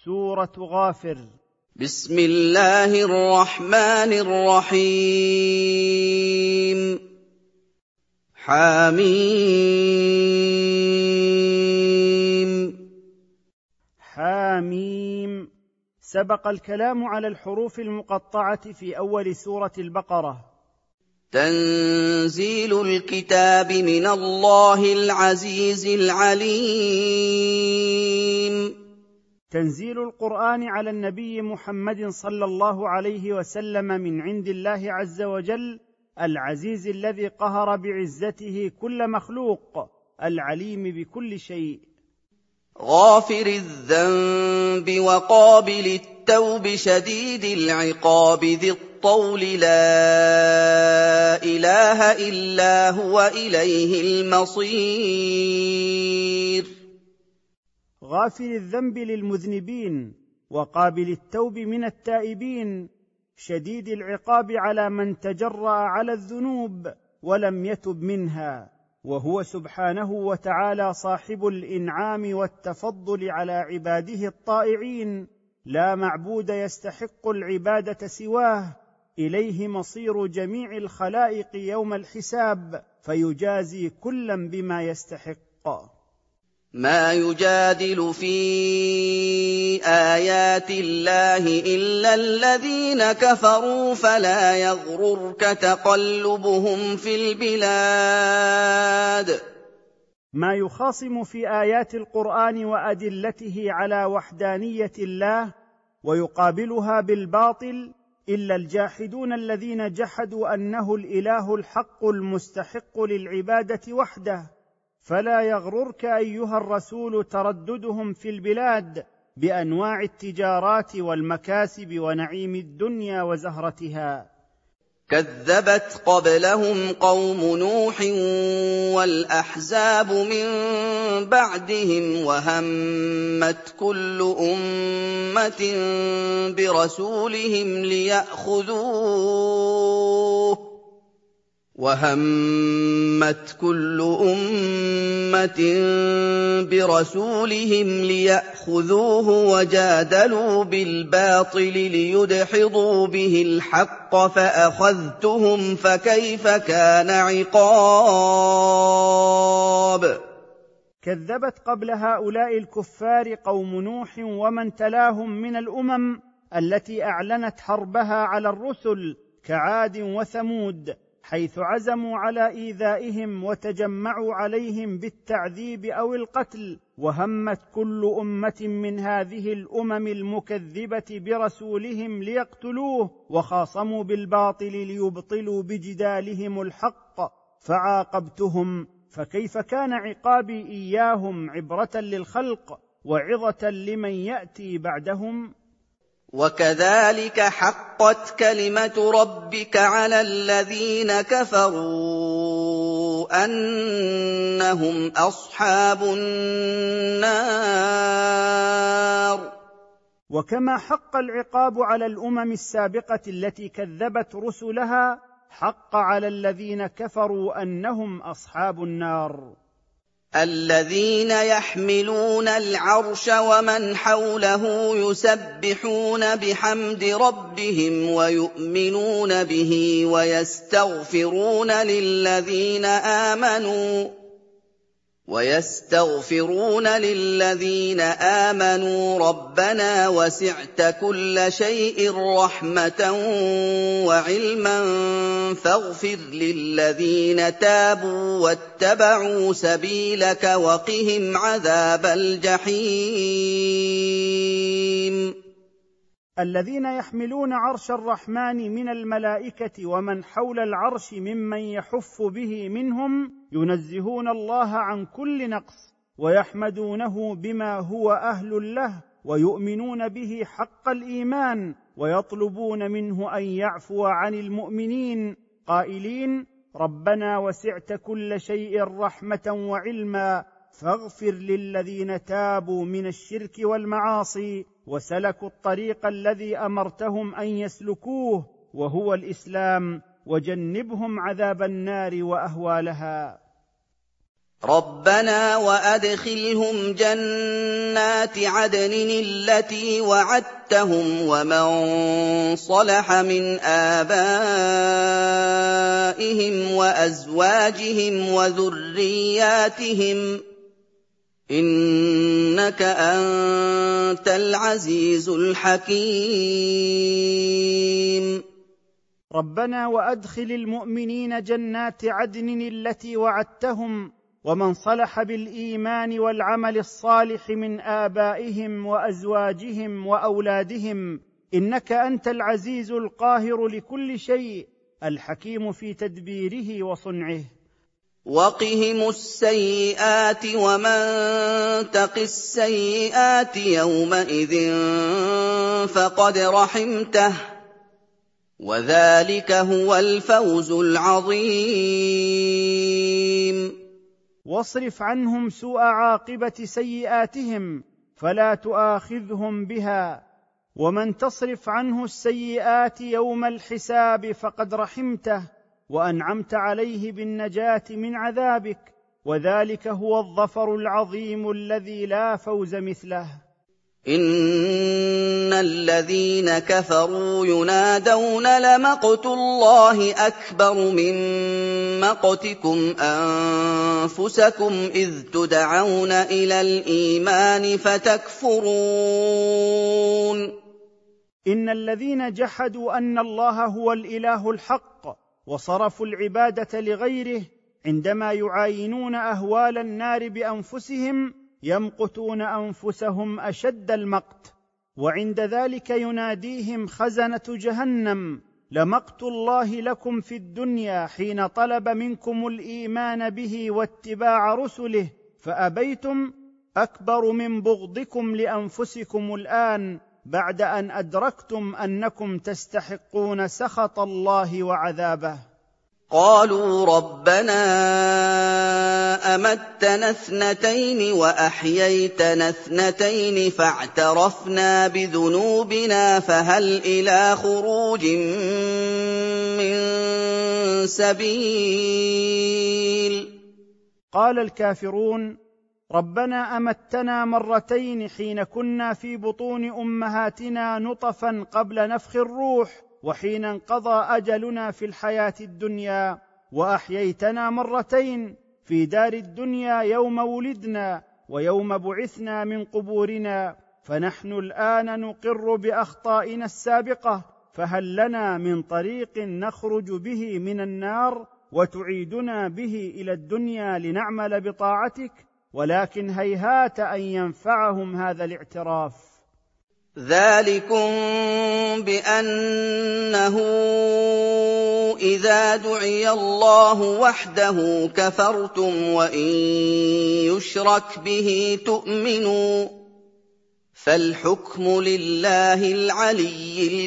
سورة غافر. بسم الله الرحمن الرحيم. حميم. حميم. سبق الكلام على الحروف المقطعة في أول سورة البقرة. تنزيل الكتاب من الله العزيز العليم. تنزيل القرآن على النبي محمد صلى الله عليه وسلم من عند الله عز وجل، العزيز الذي قهر بعزته كل مخلوق، العليم بكل شيء. غافر الذنب وقابل التوب شديد العقاب ذي الطول لا إله إلا هو إليه المصير. غافر الذنب للمذنبين، وقابل التوب من التائبين، شديد العقاب على من تجرأ على الذنوب ولم يتب منها، وهو سبحانه وتعالى صاحب الإنعام والتفضل على عباده الطائعين، لا معبود يستحق العبادة سواه، إليه مصير جميع الخلائق يوم الحساب، فيجازي كلا بما يستحق. ما يجادل في آيات الله إلا الذين كفروا فلا يغررك تقلبهم في البلاد. ما يخاصم في آيات القرآن وأدلته على وحدانية الله ويقابلها بالباطل إلا الجاحدون الذين جحدوا أنه الإله الحق المستحق للعبادة وحده. فلا يغررك أيها الرسول ترددهم في البلاد بأنواع التجارات والمكاسب ونعيم الدنيا وزهرتها. كذبت قبلهم قوم نوح والأحزاب من بعدهم وهمت كل أمة برسولهم ليأخذوه وجادلوا بالباطل ليدحضوا به الحق فأخذتهم فكيف كان عقاب. كذبت قبل هؤلاء الكفار قوم نوح ومن تلاهم من الأمم التي أعلنت حربها على الرسل كعاد وثمود، حيث عزموا على إيذائهم وتجمعوا عليهم بالتعذيب أو القتل، وهمت كل أمة من هذه الأمم المكذبة برسولهم ليقتلوه، وخاصموا بالباطل ليبطلوا بجدالهم الحق، فعاقبتهم فكيف كان عقابي إياهم عبرة للخلق وعظة لمن يأتي بعدهم. وكذلك حقت كلمة ربك على الذين كفروا أنهم أصحاب النار. وكما حق العقاب على الأمم السابقة التي كذبت رسلها، حق على الذين كفروا أنهم أصحاب النار. الذين يحملون العرش ومن حوله يسبحون بحمد ربهم ويؤمنون به ويستغفرون للذين آمنوا ربنا وسعت كل شيء رحمة وعلما فاغفر للذين تابوا واتبعوا سبيلك وقهم عذاب الجحيم. الذين يحملون عرش الرحمن من الملائكة ومن حول العرش ممن يحف به منهم ينزهون الله عن كل نقص ويحمدونه بما هو أهل له ويؤمنون به حق الإيمان ويطلبون منه أن يعفو عن المؤمنين قائلين ربنا وسعت كل شيء رحمة وعلما فاغفر للذين تابوا من الشرك والمعاصي وسلكوا الطريق الذي أمرتهم أن يسلكوه وهو الإسلام وجنبهم عذاب النار وأهوالها. رَبَّنَا وَأَدْخِلْهُمْ جَنَّاتِ عَدْنٍ الَّتِي وَعَدتَّهُمْ وَمَن صَلَحَ مِنْ آبَائِهِمْ وَأَزْوَاجِهِمْ وَذُرِّيَّاتِهِمْ ۚ إِنَّكَ أَنتَ الْعَزِيزُ الْحَكِيمُ. ربنا وأدخل المؤمنين جنات عدن التي وعدتهم ومن صلح بالإيمان والعمل الصالح من آبائهم وأزواجهم وأولادهم، إنك أنت العزيز القاهر لكل شيء، الحكيم في تدبيره وصنعه. وَقِهِمُ السَّيِّئَاتِ ۚ وَمَن تَقِ السَّيِّئَاتِ يَوْمَئِذٍ فَقَدْ رَحِمْتَهُ ۚ وَذَٰلِكَ هُوَ الْفَوْزُ الْعَظِيمُ. واصرف عنهم سوء عاقبة سيئاتهم فلا تؤاخذهم بها، ومن تصرف عنه السيئات يوم الحساب فقد رحمته وأنعمت عليه بالنجاة من عذابك، وذلك هو الظفر العظيم الذي لا فوز مثله. إِنَّ الَّذِينَ كَفَرُوا يُنَادَوْنَ لَمَقْتُ اللَّهِ أَكْبَرُ مِن مَّقْتِكُمْ أَنفُسَكُمْ إِذْ تُدْعَوْنَ إِلَى الْإِيمَانِ فَتَكْفُرُونَ. إن الذين جحدوا أن الله هو الإله الحق وصرفوا العبادة لغيره عندما يعاينون أهوال النار بأنفسهم يمقتون أنفسهم أشد المقت، وعند ذلك يناديهم خزنة جهنم: لمقت الله لكم في الدنيا حين طلب منكم الإيمان به واتباع رسله فأبيتم، أكبر من بغضكم لأنفسكم الآن بعد أن أدركتم أنكم تستحقون سخط الله وعذابه. قالوا ربنا أمتنا اثنتين وأحييتنا اثنتين فاعترفنا بذنوبنا فهل إلى خروج من سبيل. قال الكافرون: ربنا أمتنا مرتين حين كنا في بطون أمهاتنا نطفا قبل نفخ الروح وحين انقضى أجلنا في الحياة الدنيا، وأحييتنا مرتين في دار الدنيا يوم ولدنا ويوم بعثنا من قبورنا، فنحن الآن نقر بأخطائنا السابقة، فهل لنا من طريق نخرج به من النار وتعيدنا به إلى الدنيا لنعمل بطاعتك؟ ولكن هيهات أن ينفعهم هذا الاعتراف. ذلكم بأنه إذا دعي الله وحده كفرتم وإن يشرك به تؤمنوا، فالحكم لله العلي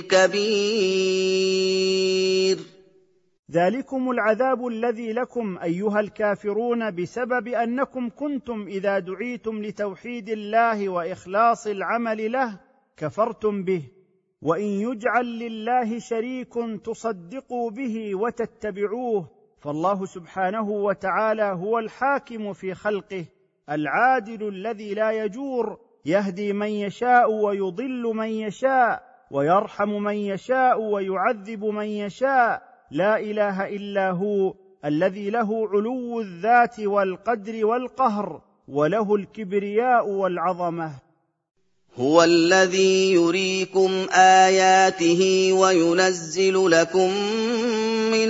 الكبير. ذلكم العذاب الذي لكم أيها الكافرون بسبب أنكم كنتم إذا دعيتم لتوحيد الله وإخلاص العمل له كفرتم به، وإن يجعل لله شريك تصدقوا به وتتبعوه، فالله سبحانه وتعالى هو الحاكم في خلقه العادل الذي لا يجور، يهدي من يشاء ويضل من يشاء ويرحم من يشاء ويعذب من يشاء، لا إله إلا هو الذي له علو الذات والقدر والقهر وله الكبرياء والعظمة. هو الذي يريكم آياته وينزل لكم من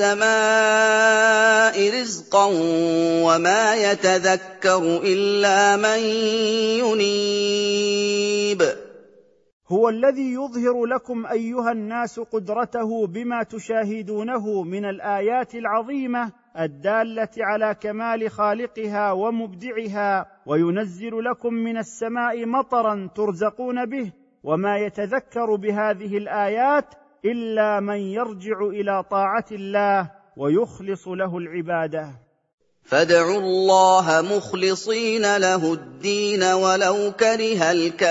السماء رزقا وما يتذكر إلا من ينيب. هو الذي يظهر لكم أيها الناس قدرته بما تشاهدونه من الآيات العظيمة الدالة على كمال خالقها ومبدعها، وينزل لكم من السماء مطرا ترزقون به، وما يتذكر بهذه الآيات إلا من يرجع إلى طاعة الله ويخلص له العبادة. فادعوا الله مخلصين له الدين ولو كره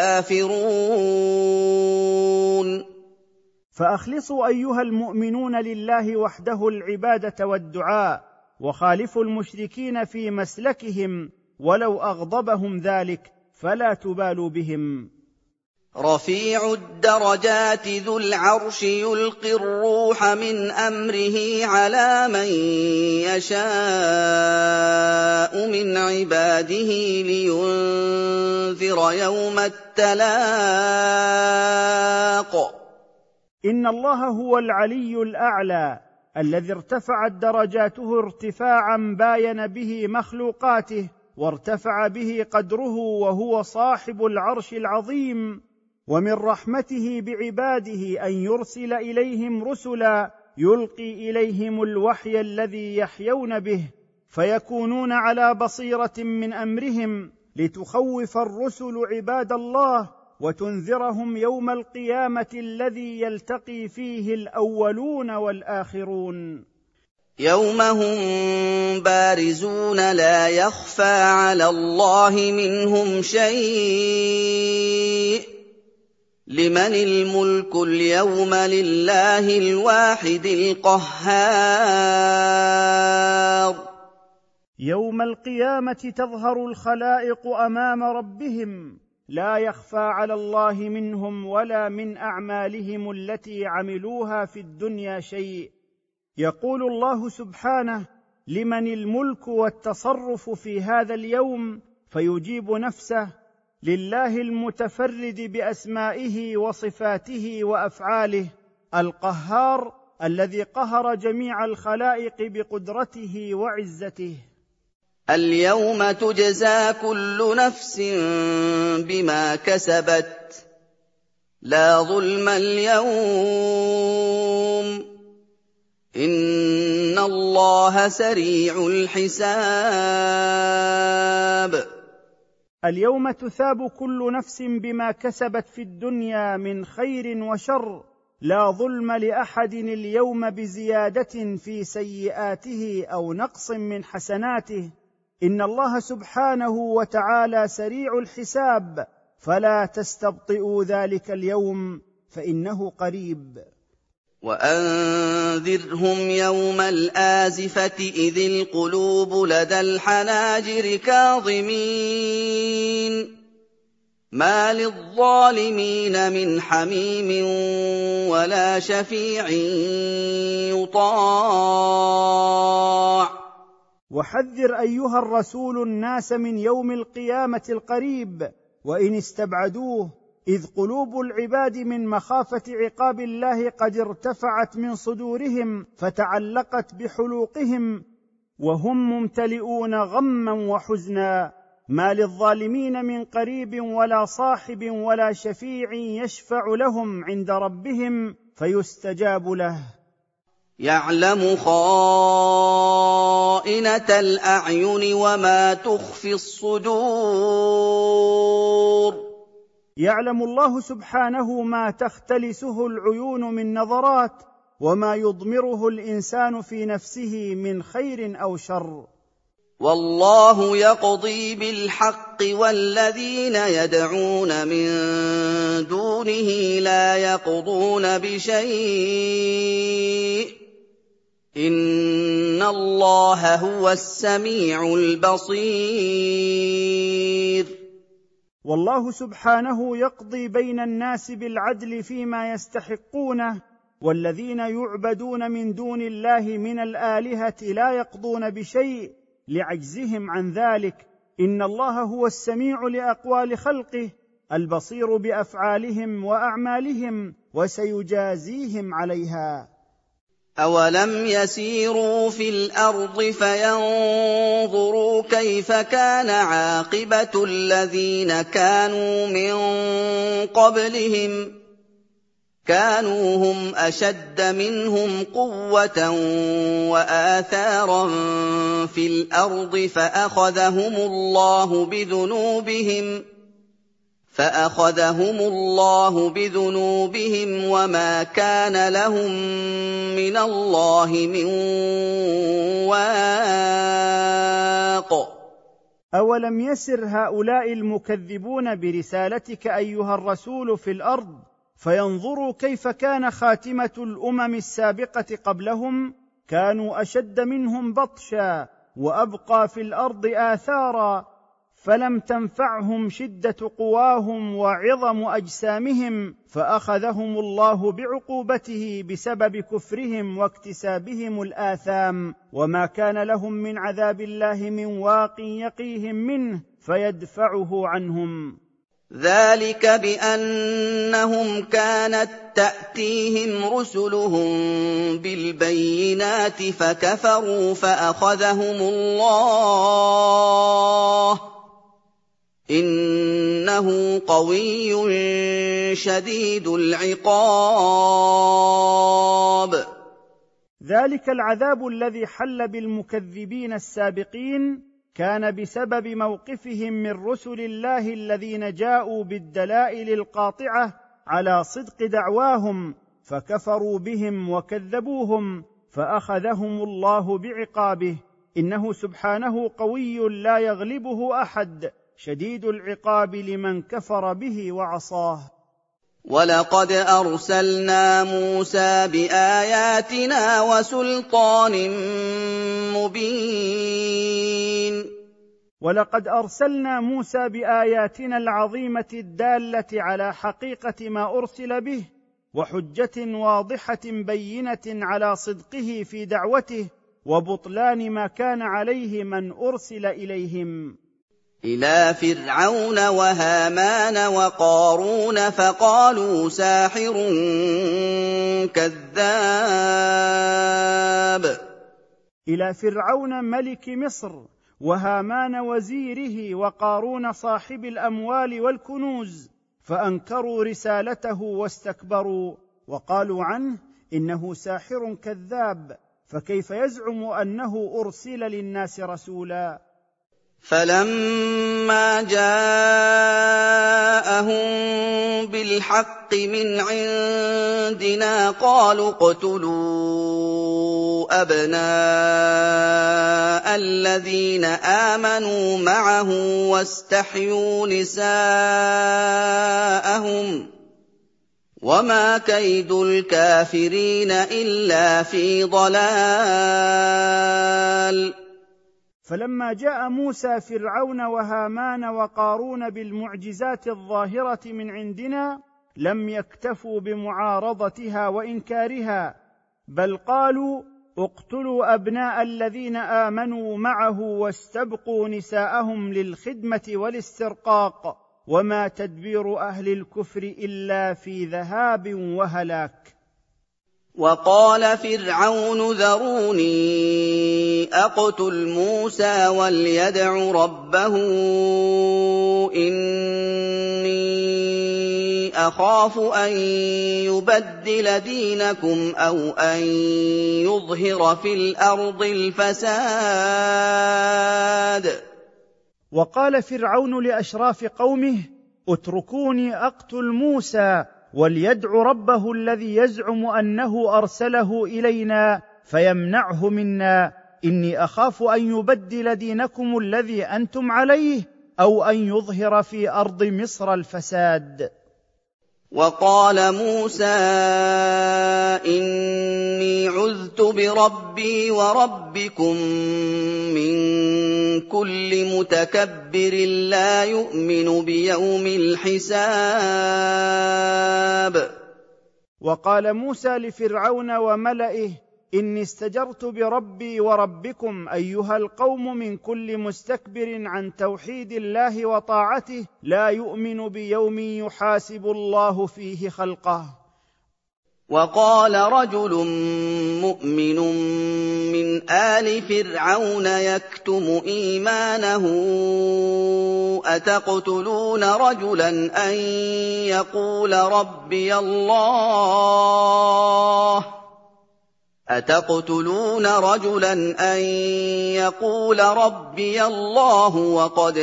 الكافرون. فأخلصوا أيها المؤمنون لله وحده العبادة والدعاء، وخالفوا المشركين في مسلكهم ولو أغضبهم ذلك، فلا تبالوا بهم. رفيع الدرجات ذو العرش يلقي الروح من أمره على من يشاء من عباده لينذر يوم التلاق. إن الله هو العلي الأعلى الذي ارتفعت درجاته ارتفاعا باين به مخلوقاته وارتفع به قدره، وهو صاحب العرش العظيم. ومن رحمته بعباده أن يرسل إليهم رسلا يلقي إليهم الوحي الذي يحيون به، فيكونون على بصيرة من أمرهم، لتخوف الرسل عباد الله وتنذرهم يوم القيامة الذي يلتقي فيه الأولون والآخرون. يوم هم بارزون لا يخفى على الله منهم شيء. لمن الملك اليوم؟ لله الواحد القهار. يوم القيامة تظهر الخلائق أمام ربهم، لا يخفى على الله منهم ولا من أعمالهم التي عملوها في الدنيا شيء. يقول الله سبحانه: لمن الملك والتصرف في هذا اليوم؟ فيجيب نفسه: لله المتفرد بأسمائه وصفاته وأفعاله، القهار الذي قهر جميع الخلائق بقدرته وعزته. اليوم تجزى كل نفس بما كسبت، لا ظلم اليوم، إن الله سريع الحساب. اليوم تثاب كل نفس بما كسبت في الدنيا من خير وشر، لا ظلم لأحد اليوم بزيادة في سيئاته أو نقص من حسناته. إن الله سبحانه وتعالى سريع الحساب، فلا تستبطئوا ذلك اليوم فإنه قريب. وأنذرهم يوم الآزفة إذ القلوب لدى الحناجر كاظمين، ما للظالمين من حميم ولا شفيع يطاع. وحذر أيها الرسول الناس من يوم القيامة القريب وإن استبعدوه، إذ قلوب العباد من مخافة عقاب الله قد ارتفعت من صدورهم فتعلقت بحلوقهم، وهم ممتلئون غما وحزنا. ما للظالمين من قريب ولا صاحب ولا شفيع يشفع لهم عند ربهم فيستجاب له. يعلم خائنة الأعين وما تخفي الصدور. يعلم الله سبحانه ما تختلسه العيون من نظرات، وما يضمره الإنسان في نفسه من خير أو شر. والله يقضي بالحق والذين يدعون من دونه لا يقضون بشيء، إن الله هو السميع البصير. والله سبحانه يقضي بين الناس بالعدل فيما يستحقونه، والذين يعبدون من دون الله من الآلهة لا يقضون بشيء لعجزهم عن ذلك. إن الله هو السميع لأقوال خلقه البصير بأفعالهم وأعمالهم، وسيجازيهم عليها. أولم يسيروا في الأرض فينظروا كيف كان عاقبة الذين كانوا من قبلهم، كانوا هم أشد منهم قوة وآثارا في الأرض فأخذهم الله بذنوبهم وما كان لهم من الله من واق. أولم يسر هؤلاء المكذبون برسالتك أيها الرسول في الأرض فينظروا كيف كان خاتمة الأمم السابقة قبلهم، كانوا اشد منهم بطشا وابقى في الارض اثارا، فلم تنفعهم شده قواهم وعظم اجسامهم، فاخذهم الله بعقوبته بسبب كفرهم واكتسابهم الاثام، وما كان لهم من عذاب الله من واق يقيهم منه فيدفعه عنهم. ذلك بأنهم كانت تأتيهم رسلهم بالبينات فكفروا فأخذهم الله إنه قوي شديد العقاب. ذلك العذاب الذي حل بالمكذبين السابقين كان بسبب موقفهم من رسل الله الذين جاءوا بالدلائل القاطعه على صدق دعواهم، فكفروا بهم وكذبوهم فاخذهم الله بعقابه، انه سبحانه قوي لا يغلبه احد شديد العقاب لمن كفر به وعصاه. ولقد أرسلنا موسى بآياتنا وسلطان مبين. ولقد أرسلنا موسى بآياتنا العظيمة الدالة على حقيقة ما أرسل به، وحجة واضحة بينة على صدقه في دعوته وبطلان ما كان عليه من أرسل إليهم، إلى فرعون وهامان وقارون فقالوا ساحر كذاب. إلى فرعون ملك مصر، وهامان وزيره، وقارون صاحب الأموال والكنوز، فأنكروا رسالته واستكبروا وقالوا عنه إنه ساحر كذاب، فكيف يزعم أنه أرسل للناس رسولا؟ فلما جاءهم بالحق من عندنا قالوا اقتلوا أبناء الذين آمنوا معه واستحيوا نساءهم وما كيد الكافرين إلا في ضلال. فلما جاء موسى فرعون وهامان وقارون بالمعجزات الظاهرة من عندنا لم يكتفوا بمعارضتها وإنكارها، بل قالوا اقتلوا أبناء الذين آمنوا معه واستبقوا نساءهم للخدمة والاسترقاق، وما تدبير أهل الكفر إلا في ذهاب وهلاك. وقال فرعون ذروني أقتل موسى وليدع ربه إني أخاف أن يبدل دينكم أو أن يظهر في الأرض الفساد. وقال فرعون لأشراف قومه اتركوني أقتل موسى وليدع ربه الذي يزعم أنه أرسله إلينا فيمنعه منا، إني أخاف أن يبدل دينكم الذي أنتم عليه أو أن يظهر في أرض مصر الفساد. وقال موسى إني عذت بربي وربكم من كل متكبر لا يؤمن بيوم الحساب. وقال موسى لفرعون وملئه إني استجرت بربي وربكم أيها القوم من كل مستكبر عن توحيد الله وطاعته لا يؤمن بيوم يحاسب الله فيه خلقه. وقال رجل مؤمن من آل فرعون يكتم إيمانه أتقتلون رجلا أن يقول ربي الله وقد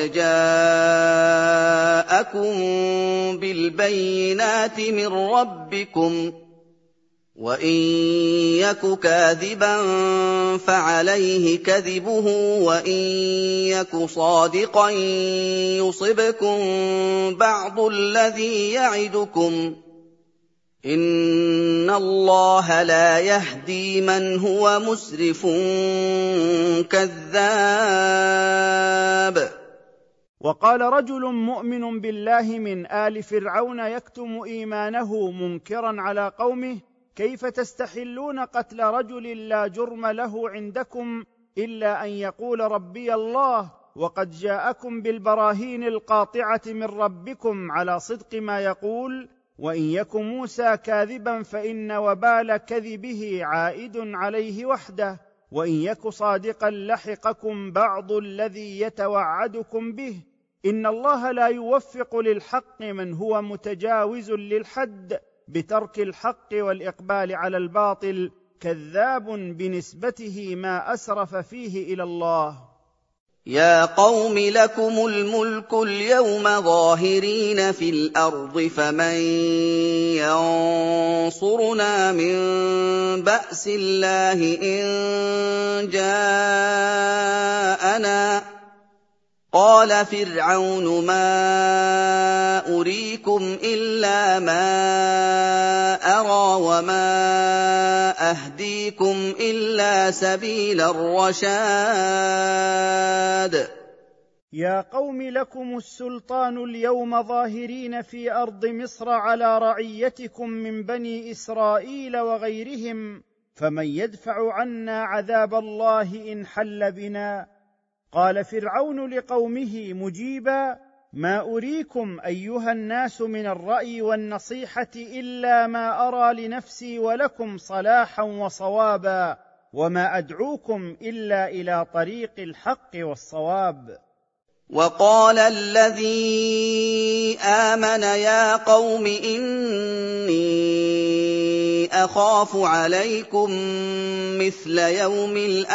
جاءكم بالبينات من ربكم وإن يك كاذبا فعليه كذبه وإن يك صادقا يصبكم بعض الذي يعدكم إِنَّ اللَّهَ لَا يَهْدِي مَنْ هُوَ مُسْرِفٌ كَذَّابٌ. وقال رجل مؤمن بالله من آل فرعون يكتم إيمانه منكرا على قومه: كيف تستحلون قتل رجل لا جرم له عندكم إلا أن يقول ربي الله، وقد جاءكم بالبراهين القاطعة من ربكم على صدق ما يقول، وإن يك موسى كاذبا فإن وبال كذبه عائد عليه وحده، وإن يك صادقا لحقكم بعض الذي يتوعدكم به، إن الله لا يوفق للحق من هو متجاوز للحد بترك الحق والإقبال على الباطل، كذاب بنسبته ما أسرف فيه إلى الله. يا قوم لكم الملك اليوم ظاهرين في الأرض فمن ينصرنا من بأس الله إن جاءنا. قال فرعون ما أريكم إلا ما أرى وما أهديكم إلا سبيل الرشاد. يا قوم لكم السلطان اليوم ظاهرين في أرض مصر على رعيتكم من بني إسرائيل وغيرهم، فمن يدفع عنا عذاب الله إن حل بنا؟ قال فرعون لقومه مجيبا: ما أريكم أيها الناس من الرأي والنصيحة إلا ما أرى لنفسي ولكم صلاحا وصوابا، وما أدعوكم إلا إلى طريق الحق والصواب. وقال الذي آمن يا قوم إني أخاف عليكم مثل يوم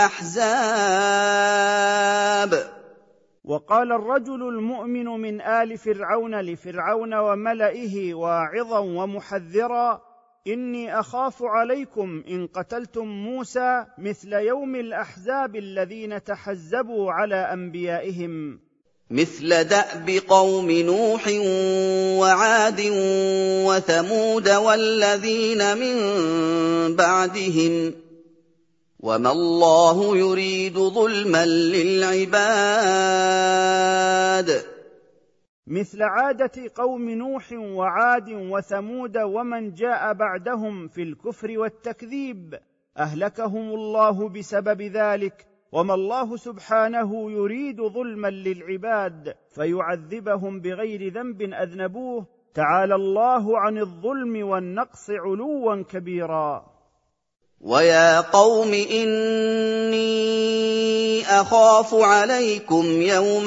الأحزاب. وقال الرجل المؤمن من آل فرعون لفرعون وملئه واعظا ومحذرا: إني أخاف عليكم إن قتلتم موسى مثل يوم الأحزاب الذين تحزبوا على أنبيائهم، مثل دأب قوم نوح وعاد وثمود والذين من بعدهم، وما الله يريد ظلما للعباد. مثل عادة قوم نوح وعاد وثمود ومن جاء بعدهم في الكفر والتكذيب، أهلكهم الله بسبب ذلك، وما الله سبحانه يريد ظلما للعباد فيعذبهم بغير ذنب أذنبوه، تعالى الله عن الظلم والنقص علوا كبيرا. ويا قوم إني أخاف عليكم يوم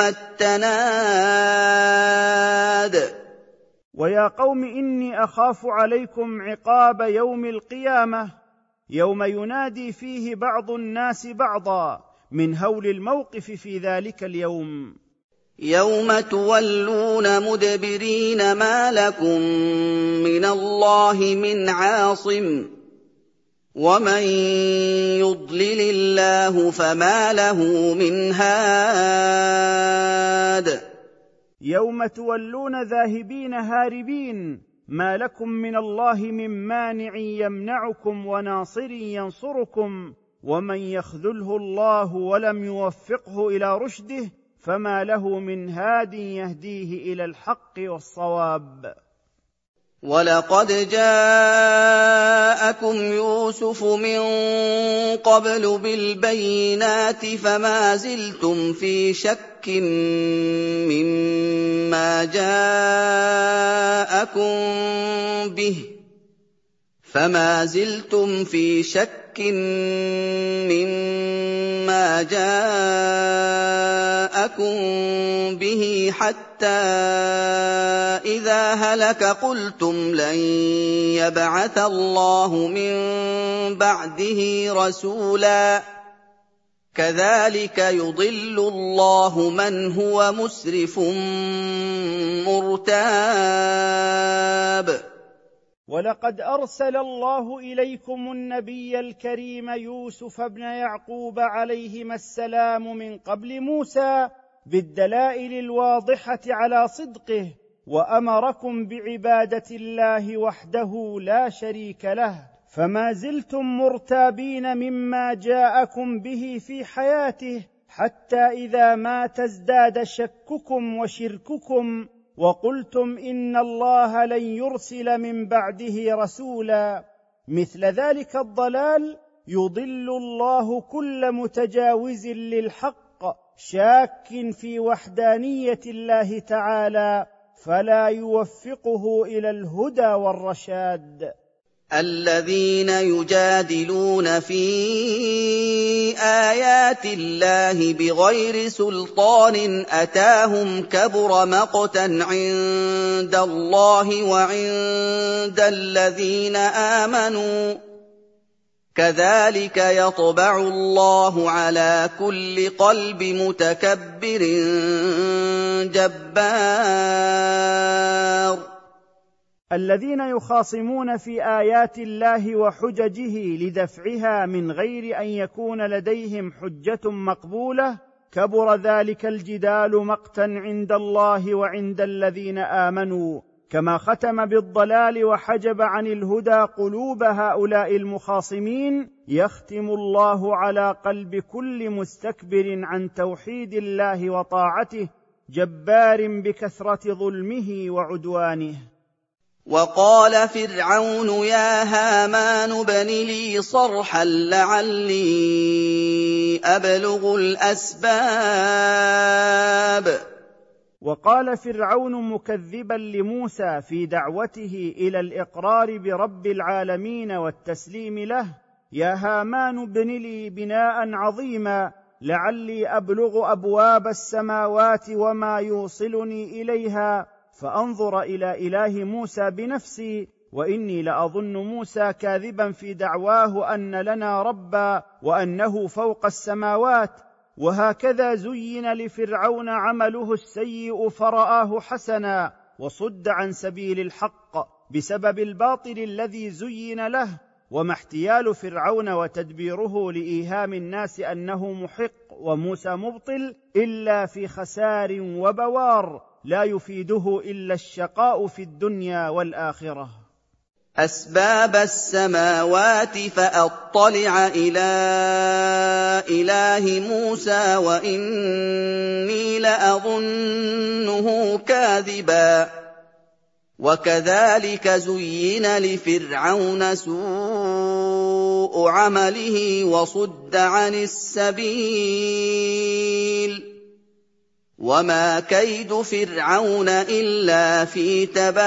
التناد. ويا قوم إني أخاف عليكم عقاب يوم القيامة، يوم ينادي فيه بعض الناس بعضا، من هول الموقف في ذلك اليوم. يوم تولون مدبرين ما لكم من الله من عاصم، ومن يضلل الله فما له من هاد. يوم تولون ذاهبين هاربين، ما لكم من الله من مانع يمنعكم وناصر ينصركم، ومن يخذله الله ولم يوفقه إلى رشده فما له من هاد يهديه إلى الحق والصواب. ولقد جاءكم يوسف من قبل بالبينات فما زلتم في شك مما جاءكم به حتى إذا هلك قلتم لن يبعث الله من بعده رسولا. كذلك يضل الله من هو مسرف مرتاب. ولقد أرسل الله إليكم النبي الكريم يوسف بن يعقوب عليهما السلام من قبل موسى بالدلائل الواضحة على صدقه، وامركم بعباده الله وحده لا شريك له، فما زلتم مرتابين مما جاءكم به في حياته، حتى اذا مات ازداد شككم وشرككم، وقلتم ان الله لن يرسل من بعده رسولا. مثل ذلك الضلال يضل الله كل متجاوز للحق شاك في وحدانيه الله تعالى، فلا يوفقه الى الهدى والرشاد. الذين يجادلون في آيات الله بغير سلطان أتاهم كبر مقتا عند الله وعند الذين آمنوا، كذلك يطبع الله على كل قلب متكبر جبار. الذين يخاصمون في آيات الله وحججه لدفعها من غير أن يكون لديهم حجة مقبولة، كبر ذلك الجدال مقتا عند الله وعند الذين آمنوا، كما ختم بالضلال وحجب عن الهدى قلوب هؤلاء المخاصمين، يختم الله على قلب كل مستكبر عن توحيد الله وطاعته، جبار بكثرة ظلمه وعدوانه. وقال فرعون يا هامان ابن لي صرحا لعلي أبلغ الأسباب. وقال فرعون مكذبا لموسى في دعوته إلى الإقرار برب العالمين والتسليم له: يا هامان ابن لي بناء عظيما لعلي أبلغ أبواب السماوات وما يوصلني إليها فأنظر إلى إله موسى بنفسي، وإني لأظن موسى كاذبا في دعواه أن لنا ربا وأنه فوق السماوات. وهكذا زين لفرعون عمله السيء فرآه حسنا، وصد عن سبيل الحق بسبب الباطل الذي زين له. وما احتيال فرعون وتدبيره لإيهام الناس أنه محق وموسى مبطل إلا في خسار وبوار لا يفيده إلا الشقاء في الدنيا والآخرة. أسباب السماوات فأطلع إلى إله موسى وإني لأظنه كاذبا. وكذلك زين لفرعون سوء عمله وصد عن السبيل، وما كيد فرعون إلا في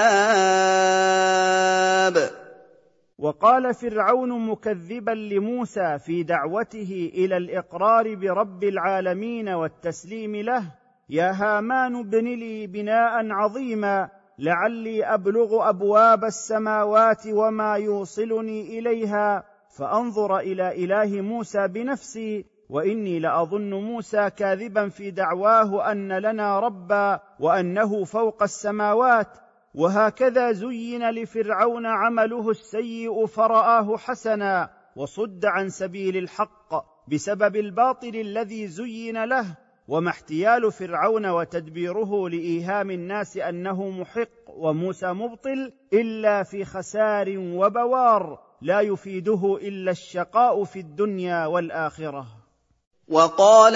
تباب. وقال فرعون مكذبا لموسى في دعوته إلى الإقرار برب العالمين والتسليم له: يا هامان ابن لي بناء عظيما لعلي أبلغ أبواب السماوات وما يوصلني إليها فأنظر إلى إله موسى بنفسي، وإني لأظن موسى كاذبا في دعواه أن لنا ربا وأنه فوق السماوات. وهكذا زين لفرعون عمله السيء فرآه حسنا، وصد عن سبيل الحق بسبب الباطل الذي زين له. وما احتيال فرعون وتدبيره لإيهام الناس أنه محق وموسى مبطل إلا في خسار وبوار لا يفيده إلا الشقاء في الدنيا والآخرة. وقال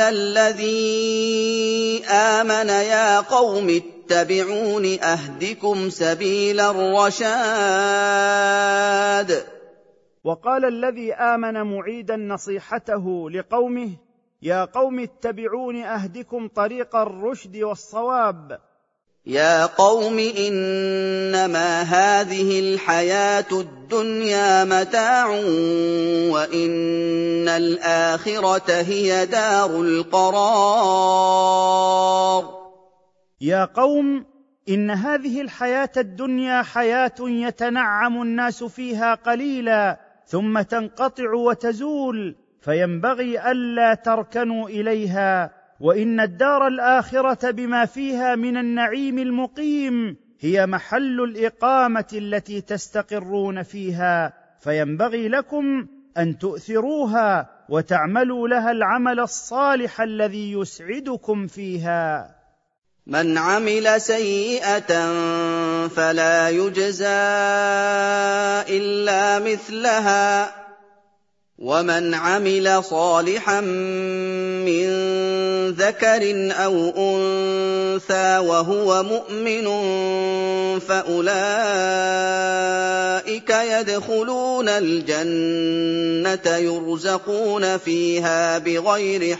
الذي آمن يا قوم اتبعون أهدكم سبيل الرشاد. وقال الذي آمن معيدا نصيحته لقومه: يا قوم اتبعون أهدكم طريق الرشد والصواب. يا قوم إنما هذه الحياة الدنيا متاع وإن الآخرة هي دار القرار. يا قوم إن هذه الحياة الدنيا حياة يتنعم الناس فيها قليلا ثم تنقطع وتزول، فينبغي ألا تركنوا إليها، وإن الدار الآخرة بما فيها من النعيم المقيم هي محل الإقامة التي تستقرون فيها، فينبغي لكم أن تؤثروها وتعملوا لها العمل الصالح الذي يسعدكم فيها. مَنْ عَمِلَ سَيِّئَةً فَلَا يُجْزَىٰ إِلَّا مِثْلَهَا ۖ وَمَنْ عَمِلَ صَالِحًا مِّن ذَكَرٍ أَوْ أُنثَىٰ وَهُوَ مُؤْمِنٌ فَأُولَٰئِكَ يَدْخُلُونَ الْجَنَّةَ يُرْزَقُونَ فِيهَا بِغَيْرِ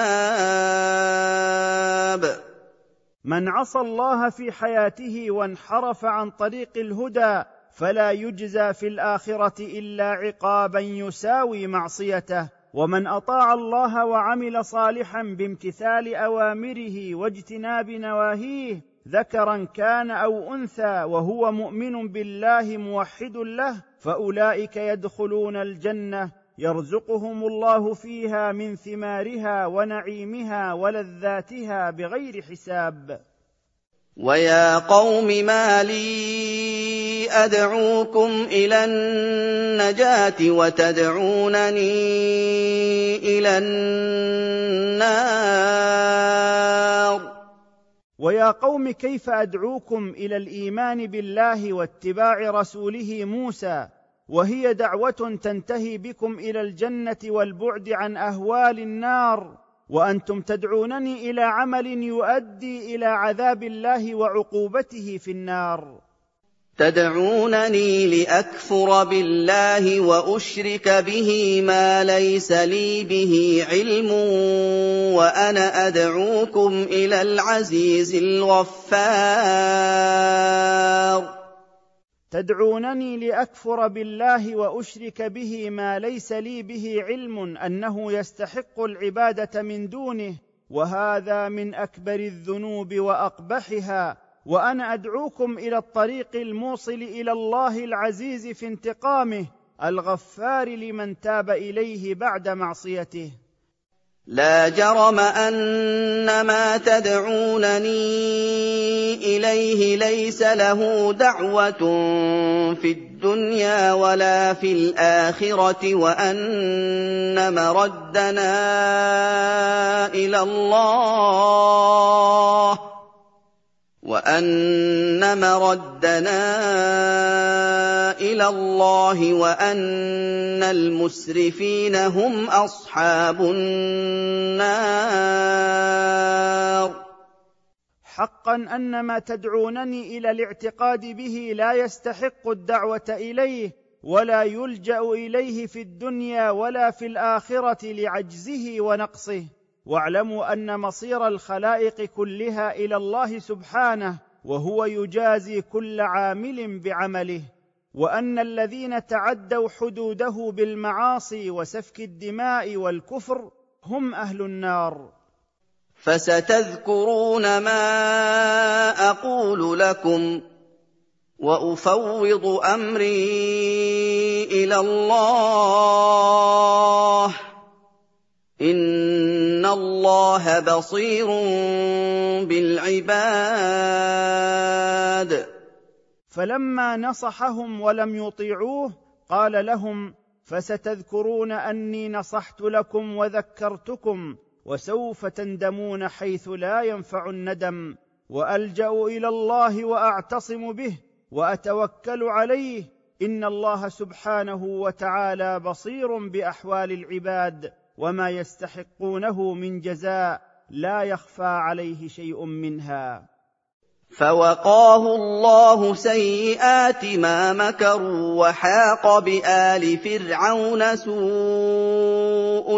حِسَابٍ. من عصى الله في حياته وانحرف عن طريق الهدى فلا يجزى في الآخرة إلا عقابا يساوي معصيته، ومن أطاع الله وعمل صالحا بامتثال أوامره واجتناب نواهيه ذكرا كان أو أنثى وهو مؤمن بالله موحد له فأولئك يدخلون الجنة يرزقهم الله فيها من ثمارها ونعيمها ولذاتها بغير حساب. وَيَا قَوْمِ مَا لِي أَدْعُوكُمْ إِلَى النَّجَاةِ وَتَدْعُونَنِي إِلَى النَّارِ. ويا قوم كيف أدعوكم إلى الإيمان بالله واتباع رسوله موسى وهي دعوة تنتهي بكم إلى الجنة والبعد عن أهوال النار، وأنتم تدعونني إلى عمل يؤدي إلى عذاب الله وعقوبته في النار. تدعونني لأكفر بالله وأشرك به ما ليس لي به علم، وأنا أدعوكم إلى العزيز الغفار. تدعونني لأكفر بالله وأشرك به ما ليس لي به علم أنه يستحق العبادة من دونه، وهذا من أكبر الذنوب وأقبحها، وأنا أدعوكم إلى الطريق الموصل إلى الله العزيز في انتقامه الغفار لمن تاب إليه بعد معصيته. لا جرم أن ما تدعونني إليه ليس له دعوة في الدنيا ولا في الآخرة، وأن مردنا إلى الله وأن المسرفين هم أصحاب النار. حقا أن ما تدعونني إلى الاعتقاد به لا يستحق الدعوة إليه ولا يلجأ إليه في الدنيا ولا في الآخرة لعجزه ونقصه، واعلموا أن مصير الخلائق كلها إلى الله سبحانه، وهو يجازي كل عامل بعمله، وأن الذين تعدوا حدوده بالمعاصي وسفك الدماء والكفر هم أهل النار. فستذكرون ما أقول لكم وأفوض أمري إلى الله، إن الله بصير بالعباد. فلما نصحهم ولم يطيعوه قال لهم: فستذكرون أني نصحت لكم وذكرتكم، وسوف تندمون حيث لا ينفع الندم، وألجأ إلى الله وأعتصم به وأتوكل عليه، إن الله سبحانه وتعالى بصير بأحوال العباد وما يستحقونه من جزاء لا يخفى عليه شيء منها. فوقاه الله سيئات ما مكروا وحاق بآل فرعون سوء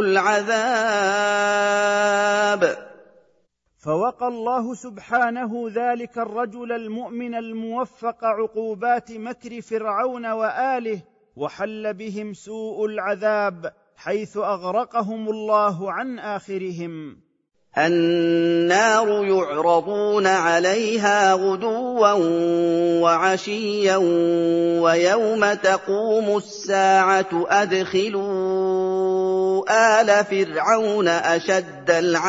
العذاب. فوقى الله سبحانه ذلك الرجل المؤمن الموفق عقوبات مكر فرعون وآله، وحل بهم سوء العذاب حيث أغرقهم الله عن آخرهم. النار يعرضون عليها غدوا وعشيا ويوم تقوم الساعة أدخلوا آل فرعون أشد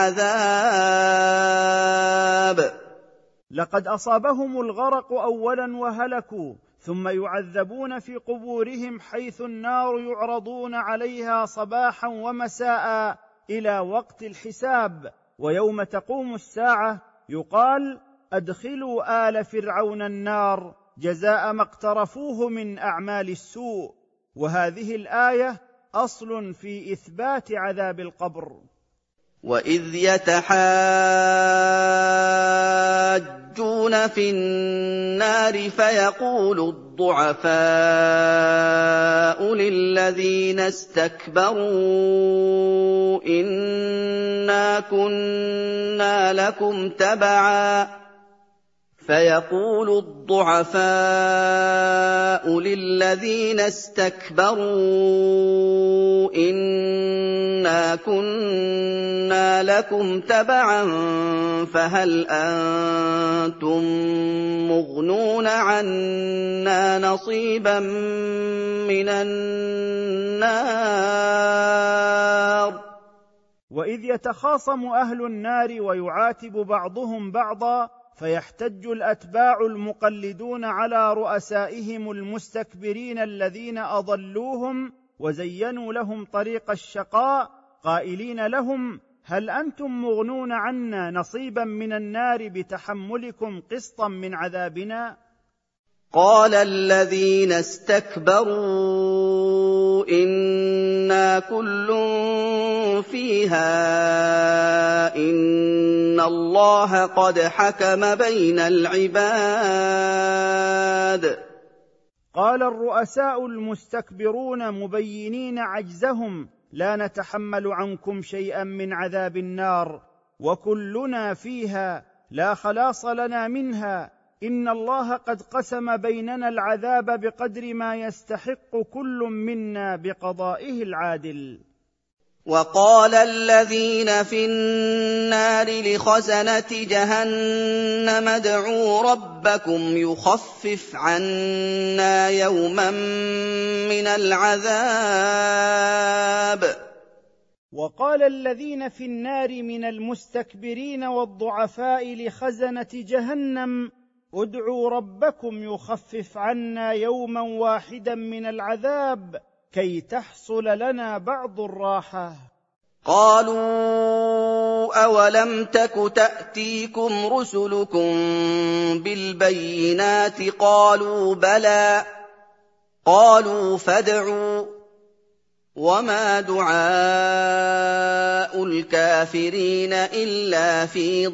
العذاب. لقد أصابهم الغرق أولا وهلكوا، ثم يعذبون في قبورهم حيث النار يعرضون عليها صباحا ومساء إلى وقت الحساب، ويوم تقوم الساعة يقال: أدخلوا آل فرعون النار جزاء ما اقترفوه من أعمال السوء. وهذه الآية أصل في إثبات عذاب القبر. وَإِذْ يَتَحَاجُّونَ فِي النَّارِ فَيَقُولُ الضُّعَفَاءُ لِلَّذِينَ اسْتَكْبَرُوا إِنَّا كُنَّا لَكُمْ تَبَعًا فَهَلْ أَنتُم مُّغْنُونَ عَنَّا نَصِيبًا مِّنَ النَّارِ. وإذ يتخاصم أهل النار ويعاتب بعضهم بعضا، فيحتج الأتباع المقلدون على رؤسائهم المستكبرين الذين أضلوهم وزينوا لهم طريق الشقاء، قائلين لهم: هل أنتم مغنون عنا نصيبا من النار بتحملكم قسطا من عذابنا؟ قَالَ الَّذِينَ اسْتَكْبَرُوا إِنَّا كُلٌّ فِيهَا إِنَّ اللَّهَ قَدْ حَكَمَ بَيْنَ الْعِبَادِ. قال الرؤساء المستكبرون مبينين عجزهم: لا نتحمل عنكم شيئا من عذاب النار، وكلنا فيها لا خلاص لنا منها، إن الله قد قسم بيننا العذاب بقدر ما يستحق كل منا بقضائه العادل. وَقَالَ الَّذِينَ فِي النَّارِ لِخَزَنَةِ جَهَنَّمَ ادْعُوا رَبَّكُمْ يُخَفِّفْ عَنَّا يَوْمًا مِّنَ الْعَذَابِ. وقال الذين في النار من المستكبرين والضعفاء لخزنة جهنم: ادعوا ربكم يخفف عنا يوما واحدا من العذاب كي تحصل لنا بعض الراحة. قالوا أولم تك تأتيكم رسلكم بالبينات قالوا بلى قالوا فادعوا وما دعاء الكافرين إلا في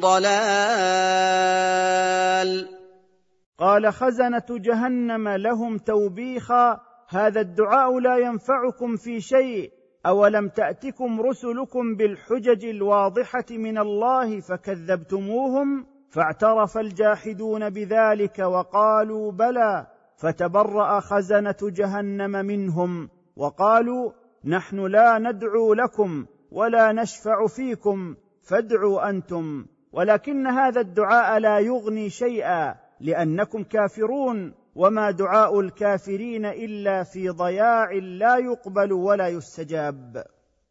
ضلال. قال خزنة جهنم لهم توبيخا: هذا الدعاء لا ينفعكم في شيء، أولم تأتكم رسلكم بالحجج الواضحة من الله فكذبتموهم؟ فاعترف الجاحدون بذلك وقالوا بلى، فتبرأ خزنة جهنم منهم وقالوا: نحن لا ندعو لكم ولا نشفع فيكم فادعوا أنتم، ولكن هذا الدعاء لا يغني شيئا لأنكم كافرون، وما دعاء الكافرين إلا في ضياع لا يقبل ولا يستجاب.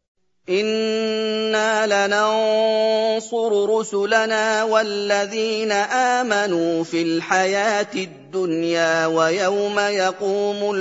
إنا لننصر رسلنا والذين آمنوا في الحياة الدنيا ويوم يقوم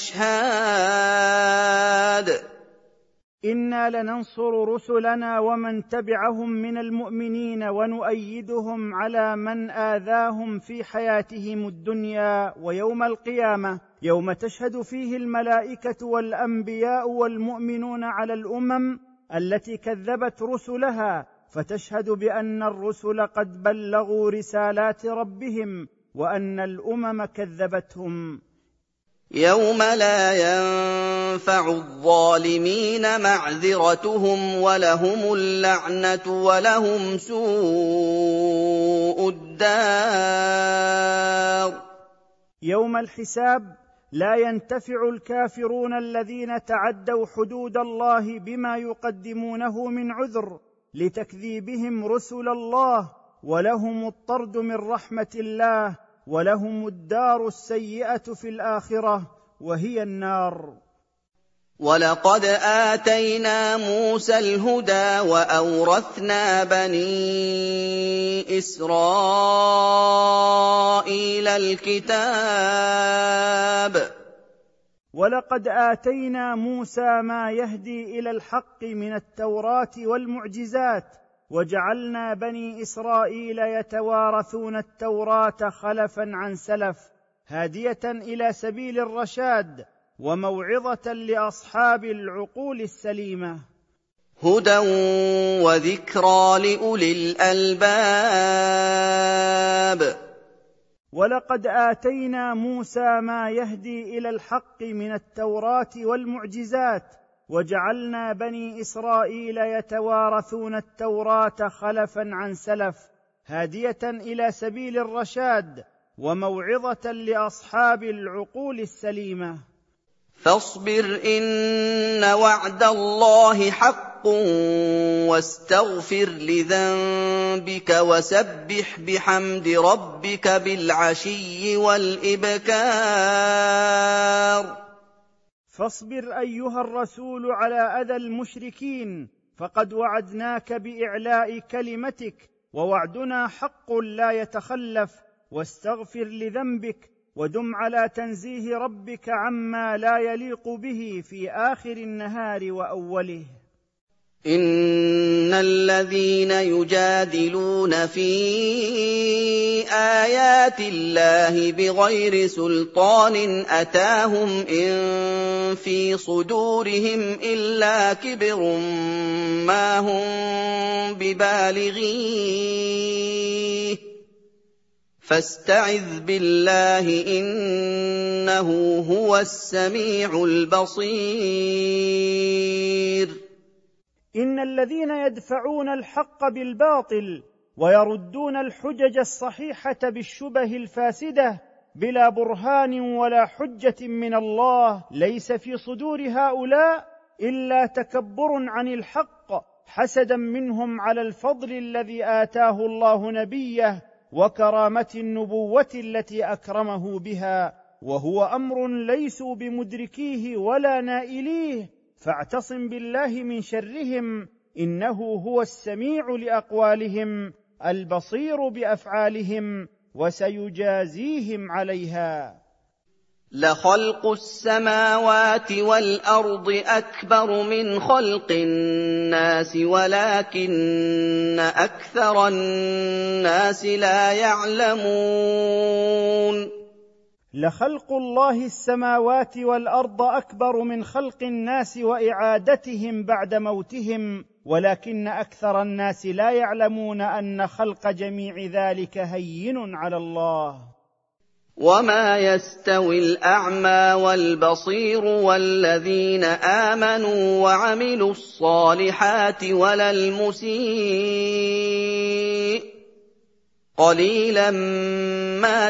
الأشهاد. إنا لننصر رسلنا ومن تبعهم من المؤمنين ونؤيدهم على من آذاهم في حياتهم الدنيا ويوم القيامة، يوم تشهد فيه الملائكة والأنبياء والمؤمنون على الأمم التي كذبت رسلها، فتشهد بأن الرسل قد بلغوا رسالات ربهم وأن الأمم كذبتهم. يوم لا ينفع الظالمين معذرتهم ولهم اللعنة ولهم سوء الدار. يوم الحساب لا ينتفع الكافرون الذين تعدوا حدود الله بما يقدمونه من عذر لتكذيبهم رسل الله، ولهم الطرد من رحمة الله، ولهم الدار السيئة في الآخرة وهي النار. ولقد آتينا موسى الهدى وأورثنا بني إسرائيل الكتاب. ولقد آتينا موسى ما يهدي إلى الحق من التوراة والمعجزات، وجعلنا بني إسرائيل يتوارثون التوراة خلفا عن سلف هادية إلى سبيل الرشاد وموعظة لأصحاب العقول السليمة. هدى وذكرى لأولي الألباب. ولقد آتينا موسى ما يهدي إلى الحق من التوراة والمعجزات، وجعلنا بني إسرائيل يتوارثون التوراة خلفا عن سلف هادية إلى سبيل الرشاد وموعظة لأصحاب العقول السليمة. فاصبر إن وعد الله حق واستغفر لذنبك وسبح بحمد ربك بالعشي والإبكار. فاصبر أيها الرسول على أذى المشركين، فقد وعدناك بإعلاء كلمتك، ووعدنا حق لا يتخلف. واستغفر لذنبك، ودم على تنزيه ربك عما لا يليق به في آخر النهار وأوله. إن الذين يجادلون في آيات الله بغير سلطان أتاهم إن في صدورهم إلا كبر ما هم ببالغيه فاستعذ بالله إنه هو السميع البصير. إن الذين يدفعون الحق بالباطل ويردون الحجج الصحيحة بالشبه الفاسدة بلا برهان ولا حجة من الله، ليس في صدور هؤلاء إلا تكبر عن الحق حسدا منهم على الفضل الذي آتاه الله نبيه وكرامة النبوة التي أكرمه بها، وهو أمر ليسوا بمدركيه ولا نائليه، فاعتصم بالله من شرهم، إنه هو السميع لأقوالهم البصير بأفعالهم وسيجازيهم عليها. لخلق السماوات والأرض أكبر من خلق الناس ولكن أكثر الناس لا يعلمون. لخلق الله السماوات والأرض أكبر من خلق الناس وإعادتهم بعد موتهم، ولكن أكثر الناس لا يعلمون أن خلق جميع ذلك هين على الله. وما يستوي الأعمى والبصير والذين آمنوا وعملوا الصالحات ولا المسيء قليلا ما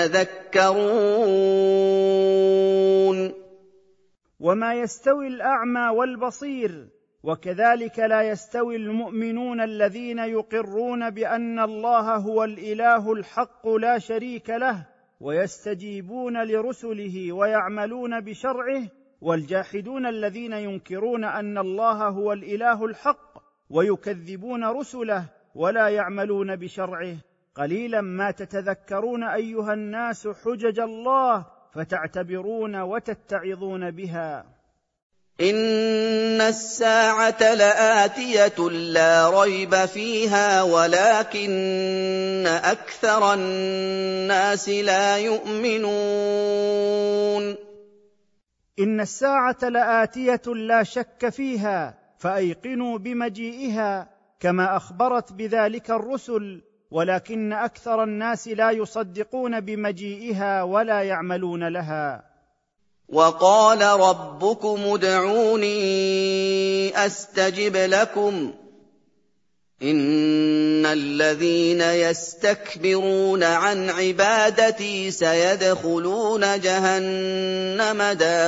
تتذكرون. وما يستوي الأعمى والبصير، وكذلك لا يستوي المؤمنون الذين يقرون بأن الله هو الإله الحق لا شريك له ويستجيبون لرسله ويعملون بشرعه، والجاحدون الذين ينكرون أن الله هو الإله الحق ويكذبون رسله ولا يعملون بشرعه. قليلا ما تتذكرون أيها الناس حجج الله فتعتبرون وتتعظون بها. إن الساعة لآتية لا ريب فيها ولكن أكثر الناس لا يؤمنون. إن الساعة لآتية لا شك فيها، فأيقنوا بمجيئها كما أخبرت بذلك الرسل، ولكن أكثر الناس لا يصدقون بمجيئها ولا يعملون لها. وقال ربكم ادعوني أستجب لكم إن الذين يستكبرون عن عبادتي سيدخلون جهنم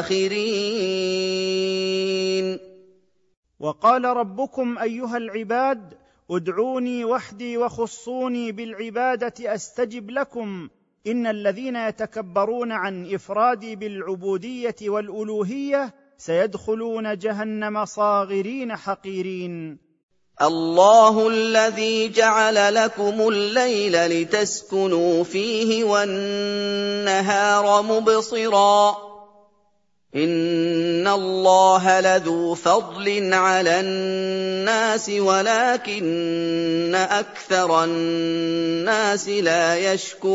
داخرين. وقال ربكم أيها العباد ادعوني وحدي وخصوني بالعبادة أستجب لكم إن الذين يتكبرون عن إفرادي بالعبودية والألوهية سيدخلون جهنم صاغرين حقيرين. الله الذي جعل لكم الليل لتسكنوا فيه والنهار مبصرا إِنَّ اللَّهَ لَذُو فَضْلٍ عَلَى النَّاسِ وَلَٰكِنَّ أَكْثَرَ النَّاسِ لَا